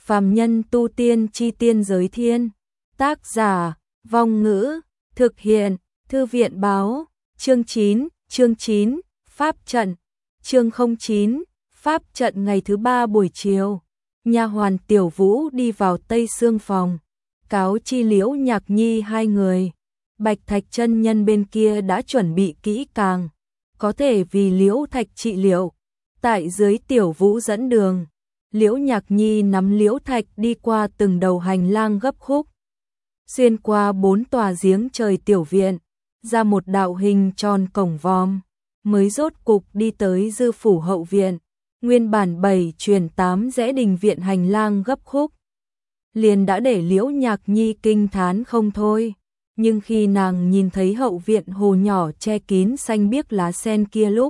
Phàm nhân tu tiên chi tiên giới thiên. Tác giả, Vong Ngữ, thực hiện, Thư viện báo, chương 9, Pháp trận, chương 09, Pháp trận ngày thứ 3 buổi chiều. Nha hoàn Tiểu Vũ đi vào Tây Sương phòng, cáo chi Liễu Nhạc Nhi hai người. Bạch Thạch chân nhân bên kia đã chuẩn bị kỹ càng, có thể vì Liễu Thạch trị liệu. Tại dưới Tiểu Vũ dẫn đường, Liễu Nhạc Nhi nắm Liễu Thạch đi qua từng đầu hành lang gấp khúc, xuyên qua 4 tòa giếng trời tiểu viện, ra một đạo hình tròn cổng vòm, mới rốt cục đi tới Dư phủ hậu viện. Nguyên bản 7 truyền 8 rẽ đình viện hành lang gấp khúc, liền đã để Liễu Nhạc Nhi kinh thán không thôi. Nhưng khi nàng nhìn thấy hậu viện hồ nhỏ che kín xanh biếc lá sen kia lúc,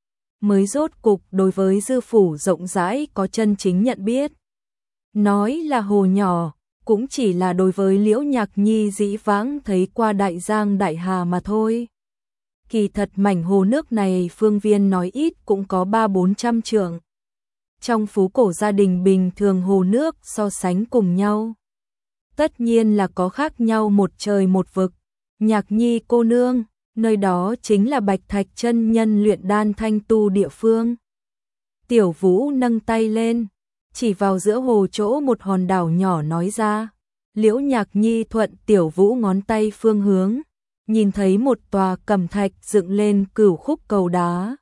mới rốt cục đối với Dư phủ rộng rãi có chân chính nhận biết. Nói là hồ nhỏ, cũng chỉ là đối với Liễu Nhạc Nhi dĩ vãng thấy qua đại giang đại hà mà thôi. Kỳ thật mảnh hồ nước này phương viên nói ít cũng có 300-400 trượng. Trong phố cổ gia đình bình thường hồ nước so sánh cùng nhau, tất nhiên là có khác nhau một trời một vực. Nhạc Nhi cô nương, nơi đó chính là Bạch Thạch chân nhân luyện đan thanh tu địa phương. Tiểu Vũ nâng tay lên, chỉ vào giữa hồ chỗ một hòn đảo nhỏ nói ra. Liễu Nhạc Nhi thuận Tiểu Vũ ngón tay phương hướng, nhìn thấy một tòa cẩm thạch dựng lên cửu khúc cầu đá.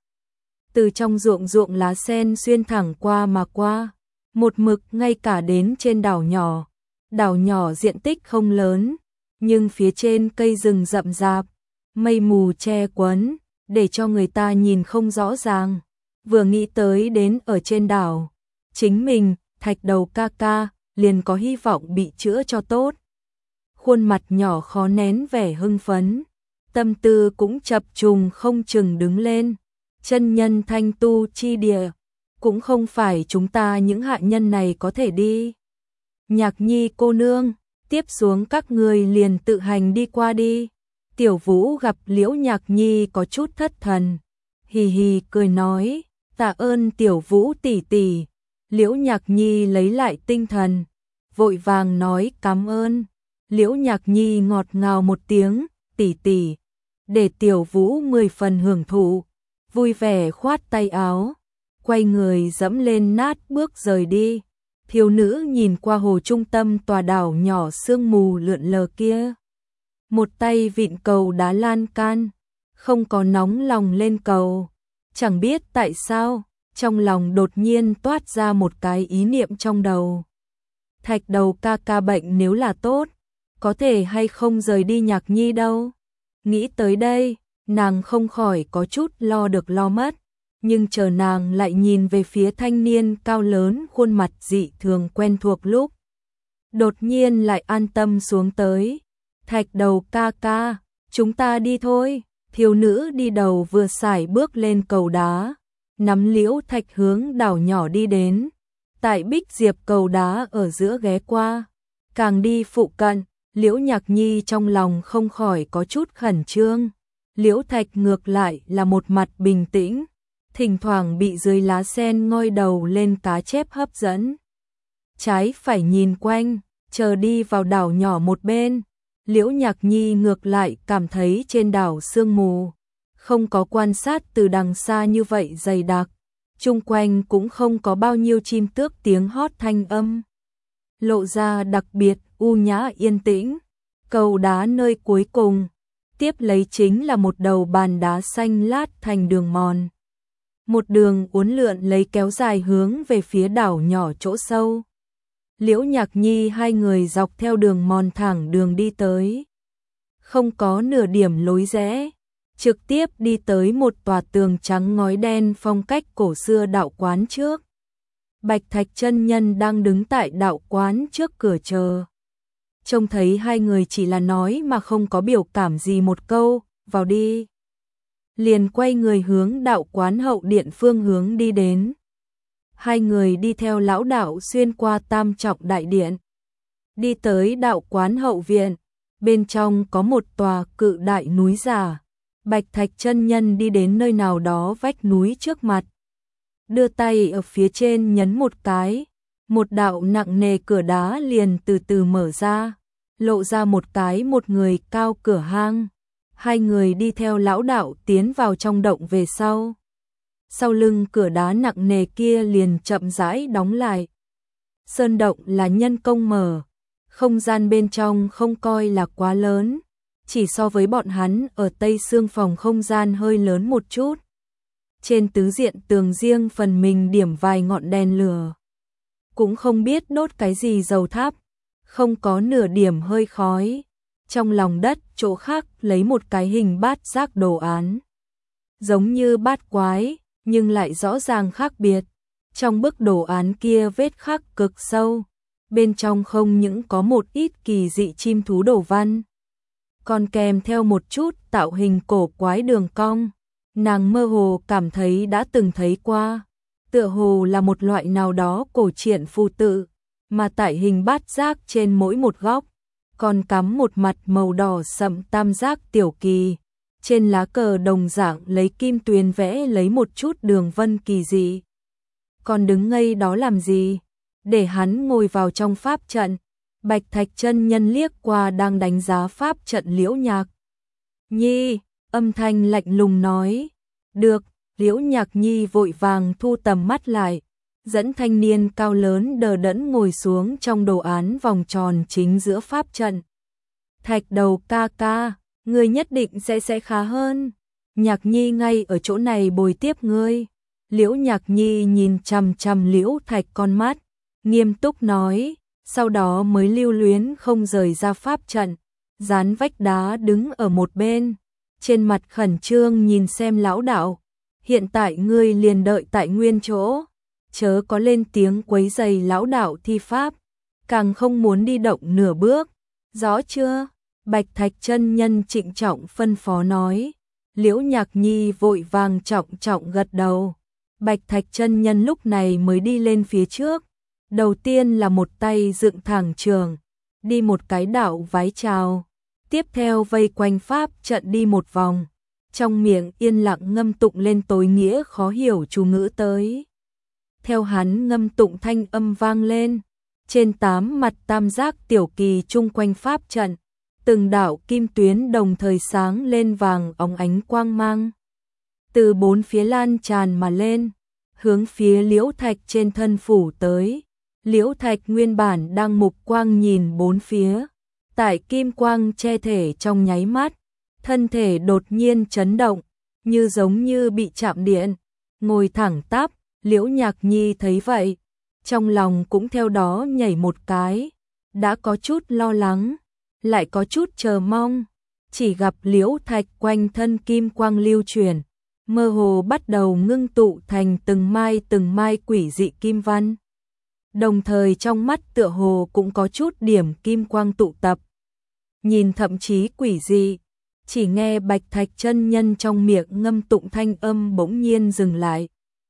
Từ trong ruộng lá sen xuyên thẳng qua mà qua, một mực ngay cả đến trên đảo nhỏ. Đảo nhỏ diện tích không lớn, nhưng phía trên cây rừng rậm rạp, mây mù che quấn, để cho người ta nhìn không rõ ràng. Vừa nghĩ tới đến ở trên đảo, chính mình, Thạch Đầu ca ca, liền có hy vọng bị chữa cho tốt. Khuôn mặt nhỏ khó nén vẻ hưng phấn, tâm tư cũng chập trùng không chừng đứng lên. Chân nhân thanh tu chi địa, cũng không phải chúng ta những hạ nhân này có thể đi. Nhạc Nhi cô nương, tiếp xuống các người liền tự hành đi qua đi. Tiểu Vũ gặp Liễu Nhạc Nhi có chút thất thần, hì hì cười nói, tạ ơn Tiểu Vũ tỷ tỷ. Liễu Nhạc Nhi lấy lại tinh thần, vội vàng nói cảm ơn. Liễu Nhạc Nhi ngọt ngào một tiếng, tỷ tỷ, để Tiểu Vũ 10 phần hưởng thụ, vui vẻ khoát tay áo, quay người dẫm lên nát bước rời đi. Thiếu nữ nhìn qua hồ trung tâm tòa đảo nhỏ sương mù lượn lờ kia, một tay vịn cầu đá lan can, không có nóng lòng lên cầu. Chẳng biết tại sao, trong lòng đột nhiên toát ra một cái ý niệm trong đầu. Thạch Đầu ca ca bệnh nếu là tốt, có thể hay không rời đi Nhạc Nhi đâu. Nghĩ tới đây, nàng không khỏi có chút lo được lo mất. Nhưng chờ nàng lại nhìn về phía thanh niên cao lớn khuôn mặt dị thường quen thuộc lúc, đột nhiên lại an tâm xuống tới. Thạch Đầu ca ca, chúng ta đi thôi. Thiếu nữ đi đầu vừa sải bước lên cầu đá, nắm Liễu Thạch hướng đảo nhỏ đi đến. Tại Bích Diệp cầu đá ở giữa ghé qua, càng đi phụ cận, Liễu Nhạc Nhi trong lòng không khỏi có chút khẩn trương. Liễu Thạch ngược lại là một mặt bình tĩnh, thỉnh thoảng bị dưới lá sen ngoi đầu lên cá chép hấp dẫn. Trái phải nhìn quanh, chờ đi vào đảo nhỏ một bên. Liễu Nhạc Nhi ngược lại cảm thấy trên đảo sương mù, không có quan sát từ đằng xa như vậy dày đặc, chung quanh cũng không có bao nhiêu chim tước tiếng hót thanh âm, lộ ra đặc biệt u nhã yên tĩnh. Cầu đá nơi cuối cùng, tiếp lấy chính là một đầu bàn đá xanh lát thành đường mòn. Một đường uốn lượn lấy kéo dài hướng về phía đảo nhỏ chỗ sâu. Liễu Nhạc Nhi hai người dọc theo đường mòn thẳng đường đi tới, không có nửa điểm lối rẽ, trực tiếp đi tới một tòa tường trắng ngói đen phong cách cổ xưa đạo quán trước. Bạch Thạch chân nhân đang đứng tại đạo quán trước cửa chờ. Trông thấy hai người chỉ là nói mà không có biểu cảm gì một câu, vào đi. Liền quay người hướng đạo quán hậu điện phương hướng đi đến. Hai người đi theo lão đạo xuyên qua tam trọng đại điện, đi tới đạo quán hậu viện. Bên trong có một tòa cự đại núi giả. Bạch Thạch chân nhân đi đến nơi nào đó vách núi trước mặt, đưa tay ở phía trên nhấn một cái, một đạo nặng nề cửa đá liền từ từ mở ra, lộ ra một người cao cửa hang. Hai người đi theo lão đạo tiến vào trong động về sau. Sau lưng cửa đá nặng nề kia liền chậm rãi đóng lại. Sơn động là nhân công mở, không gian bên trong không coi là quá lớn, chỉ so với bọn hắn ở Tây Sương phòng không gian hơi lớn một chút. Trên tứ diện tường riêng phần mình điểm vài ngọn đèn lửa. Cũng không biết đốt cái gì dầu thắp, không có nửa điểm hơi khói. Trong lòng đất chỗ khác lấy một cái hình bát giác đồ án. Giống như bát quái, nhưng lại rõ ràng khác biệt. Trong bức đồ án kia vết khắc cực sâu. Bên trong không những có một ít kỳ dị chim thú đồ văn, còn kèm theo một chút tạo hình cổ quái đường cong. Nàng mơ hồ cảm thấy đã từng thấy qua, tựa hồ là một loại nào đó cổ truyện phù tự, mà tại hình bát giác trên mỗi một góc, còn cắm một mặt màu đỏ sậm tam giác tiểu kỳ. Trên lá cờ đồng dạng lấy kim tuyền vẽ lấy một chút đường vân kỳ dị. Còn đứng ngây đó làm gì? Để hắn ngồi vào trong pháp trận. Bạch Thạch chân nhân liếc qua đang đánh giá pháp trận Liễu Nhạc Nhi, âm thanh lạnh lùng nói. Được, Liễu Nhạc Nhi vội vàng thu tầm mắt lại, dẫn thanh niên cao lớn đờ đẫn ngồi xuống trong đồ án vòng tròn chính giữa pháp trận. Thạch đầu ca ca, ngươi nhất định sẽ khá hơn. Nhạc Nhi ngay ở chỗ này bồi tiếp ngươi. Liễu Nhạc Nhi nhìn chằm chằm Liễu Thạch con mắt, nghiêm túc nói, sau đó mới lưu luyến không rời ra pháp trận, dán vách đá đứng ở một bên, trên mặt khẩn trương nhìn xem lão đạo. Hiện tại ngươi liền đợi tại nguyên chỗ, chớ có lên tiếng quấy rầy lão đạo thi pháp, càng không muốn đi động nửa bước, rõ chưa? Bạch Thạch chân nhân trịnh trọng phân phó nói. Liễu Nhạc Nhi vội vàng trọng gật đầu. Bạch Thạch chân nhân lúc này mới đi lên phía trước, đầu tiên là một tay dựng thẳng trường, đi một cái đạo vái chào, tiếp theo vây quanh pháp trận đi một vòng, trong miệng yên lặng ngâm tụng lên tối nghĩa khó hiểu chú ngữ tới. Theo hắn ngâm tụng thanh âm vang lên, trên 8 mặt tam giác tiểu kỳ chung quanh pháp trận, từng đạo kim tuyến đồng thời sáng lên vàng óng ánh quang mang. Từ bốn phía lan tràn mà lên, hướng phía Liễu Thạch trên thân phủ tới. Liễu Thạch nguyên bản đang mục quang nhìn bốn phía, tại kim quang che thể trong nháy mắt, thân thể đột nhiên chấn động, như giống như bị chạm điện, ngồi thẳng tắp. Liễu Nhạc Nhi thấy vậy, trong lòng cũng theo đó nhảy một cái, đã có chút lo lắng, lại có chút chờ mong. Chỉ gặp Liễu Thạch quanh thân kim quang lưu chuyển, mơ hồ bắt đầu ngưng tụ thành từng mai quỷ dị kim văn. Đồng thời trong mắt tựa hồ cũng có chút điểm kim quang tụ tập. Nhìn thậm chí quỷ dị, chỉ nghe Bạch Thạch chân nhân trong miệng ngâm tụng thanh âm bỗng nhiên dừng lại.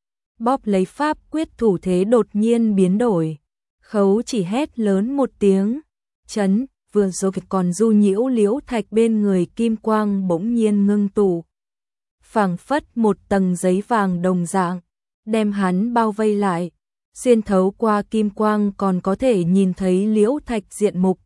Bóp lấy pháp quyết thủ thế đột nhiên biến đổi. Khấu chỉ hét lớn một tiếng, chấn, vừa rồi còn du nhiễu Liễu Thạch bên người kim quang bỗng nhiên ngưng tụ. Phảng phất một tầng giấy vàng đồng dạng, đem hắn bao vây lại. Xuyên thấu qua kim quang còn có thể nhìn thấy Liễu Thạch diện mục.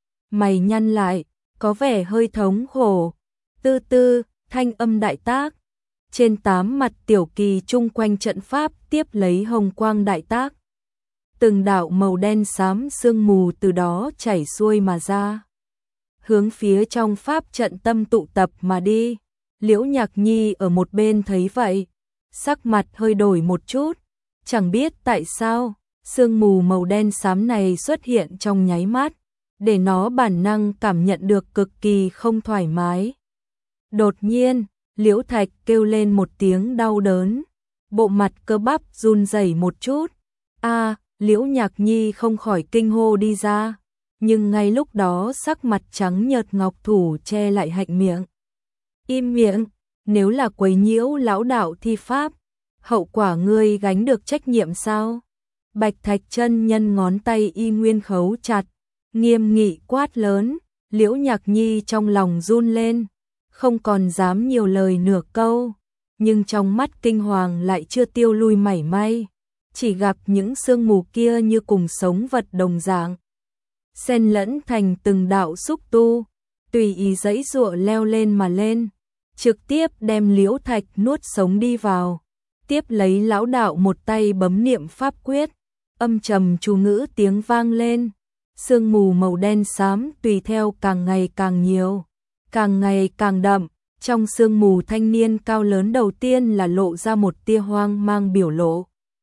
Mày nhăn lại, có vẻ hơi thống khổ. Tư tư, thanh âm đại tác. Trên 8 mặt tiểu kỳ chung quanh trận pháp tiếp lấy hồng quang đại tác. Từng đạo màu đen xám sương mù từ đó chảy xuôi mà ra, hướng phía trong pháp trận tâm tụ tập mà đi. Liễu Nhạc Nhi ở một bên thấy vậy, sắc mặt hơi đổi một chút, chẳng biết tại sao, sương mù màu đen xám này xuất hiện trong nháy mắt, để nó bản năng cảm nhận được cực kỳ không thoải mái. Đột nhiên, Liễu Thạch kêu lên một tiếng đau đớn, bộ mặt cơ bắp run rẩy một chút. A, Liễu Nhạc Nhi không khỏi kinh hô đi ra, nhưng ngay lúc đó sắc mặt trắng nhợt ngọc thủ che lại hạnh miệng. Im miệng, nếu là quấy nhiễu lão đạo thi pháp, hậu quả ngươi gánh được trách nhiệm sao? Bạch Thạch chân nhân ngón tay y nguyên khấu chặt, nghiêm nghị quát lớn. Liễu Nhạc Nhi trong lòng run lên, không còn dám nhiều lời nửa câu, nhưng trong mắt kinh hoàng lại chưa tiêu lui mảy may. chỉ gặp những sương mù kia như cùng sống vật đồng dạng, xen lẫn thành từng đạo xúc tu, tùy ý giãy giụa leo lên mà lên, trực tiếp đem Liễu Thạch nuốt sống đi vào. Tiếp lấy lão đạo một tay bấm niệm pháp quyết, âm trầm chú ngữ tiếng vang lên, sương mù màu đen xám tùy theo càng ngày càng nhiều, càng ngày càng đậm. Trong sương mù, thanh niên cao lớn đầu tiên là lộ ra một tia hoang mang biểu lộ.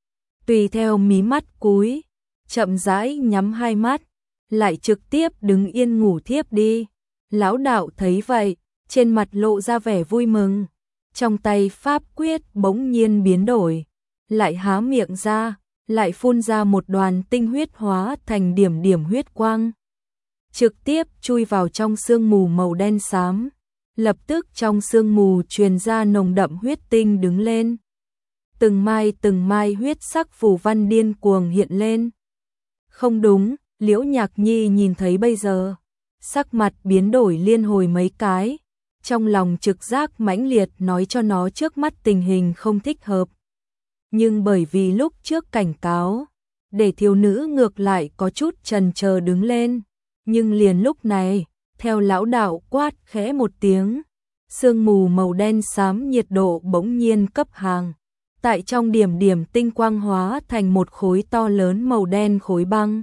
Tùy theo mí mắt cúi, chậm rãi nhắm hai mắt, lại trực tiếp đứng yên ngủ thiếp đi. Lão đạo thấy vậy, trên mặt lộ ra vẻ vui mừng, trong tay pháp quyết bỗng nhiên biến đổi, lại há miệng ra, lại phun ra một đoàn tinh huyết hóa thành điểm điểm huyết quang, trực tiếp chui vào trong sương mù màu đen xám. Lập tức trong sương mù truyền ra nồng đậm huyết tinh đứng lên. Từng mai huyết sắc phù văn điên cuồng hiện lên. Không đúng, Liễu Nhạc Nhi nhìn thấy bây giờ, sắc mặt biến đổi liên hồi mấy cái, trong lòng trực giác mãnh liệt nói cho nó trước mắt tình hình không thích hợp. Nhưng bởi vì lúc trước cảnh cáo, để thiếu nữ ngược lại có chút chần chờ đứng lên, nhưng liền lúc này, theo lão đạo quát khẽ một tiếng, sương mù màu đen xám nhiệt độ bỗng nhiên cấp hàng. Tại trong điểm điểm tinh quang hóa thành một khối to lớn màu đen khối băng.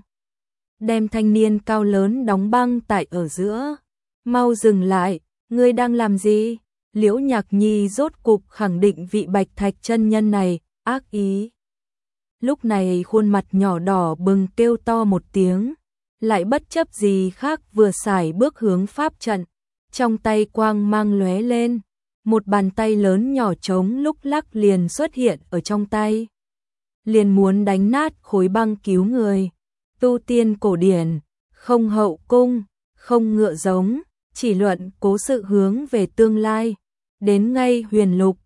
Đem thanh niên cao lớn đóng băng tại ở giữa. Mau dừng lại, ngươi đang làm gì? Liễu Nhạc Nhi rốt cục khẳng định vị Bạch Thạch chân nhân này, ác ý. Lúc này khuôn mặt nhỏ đỏ bừng kêu to một tiếng, lại bất chấp gì khác vừa xài bước hướng pháp trận, trong tay quang mang lóe lên, một bàn tay lớn nhỏ trống lúc lắc liền xuất hiện ở trong tay. Liền muốn đánh nát khối băng cứu người. Tu tiên cổ điển, không hậu cung, không ngựa giống, chỉ luận cố sự hướng về tương lai. Đến ngay huyền lục,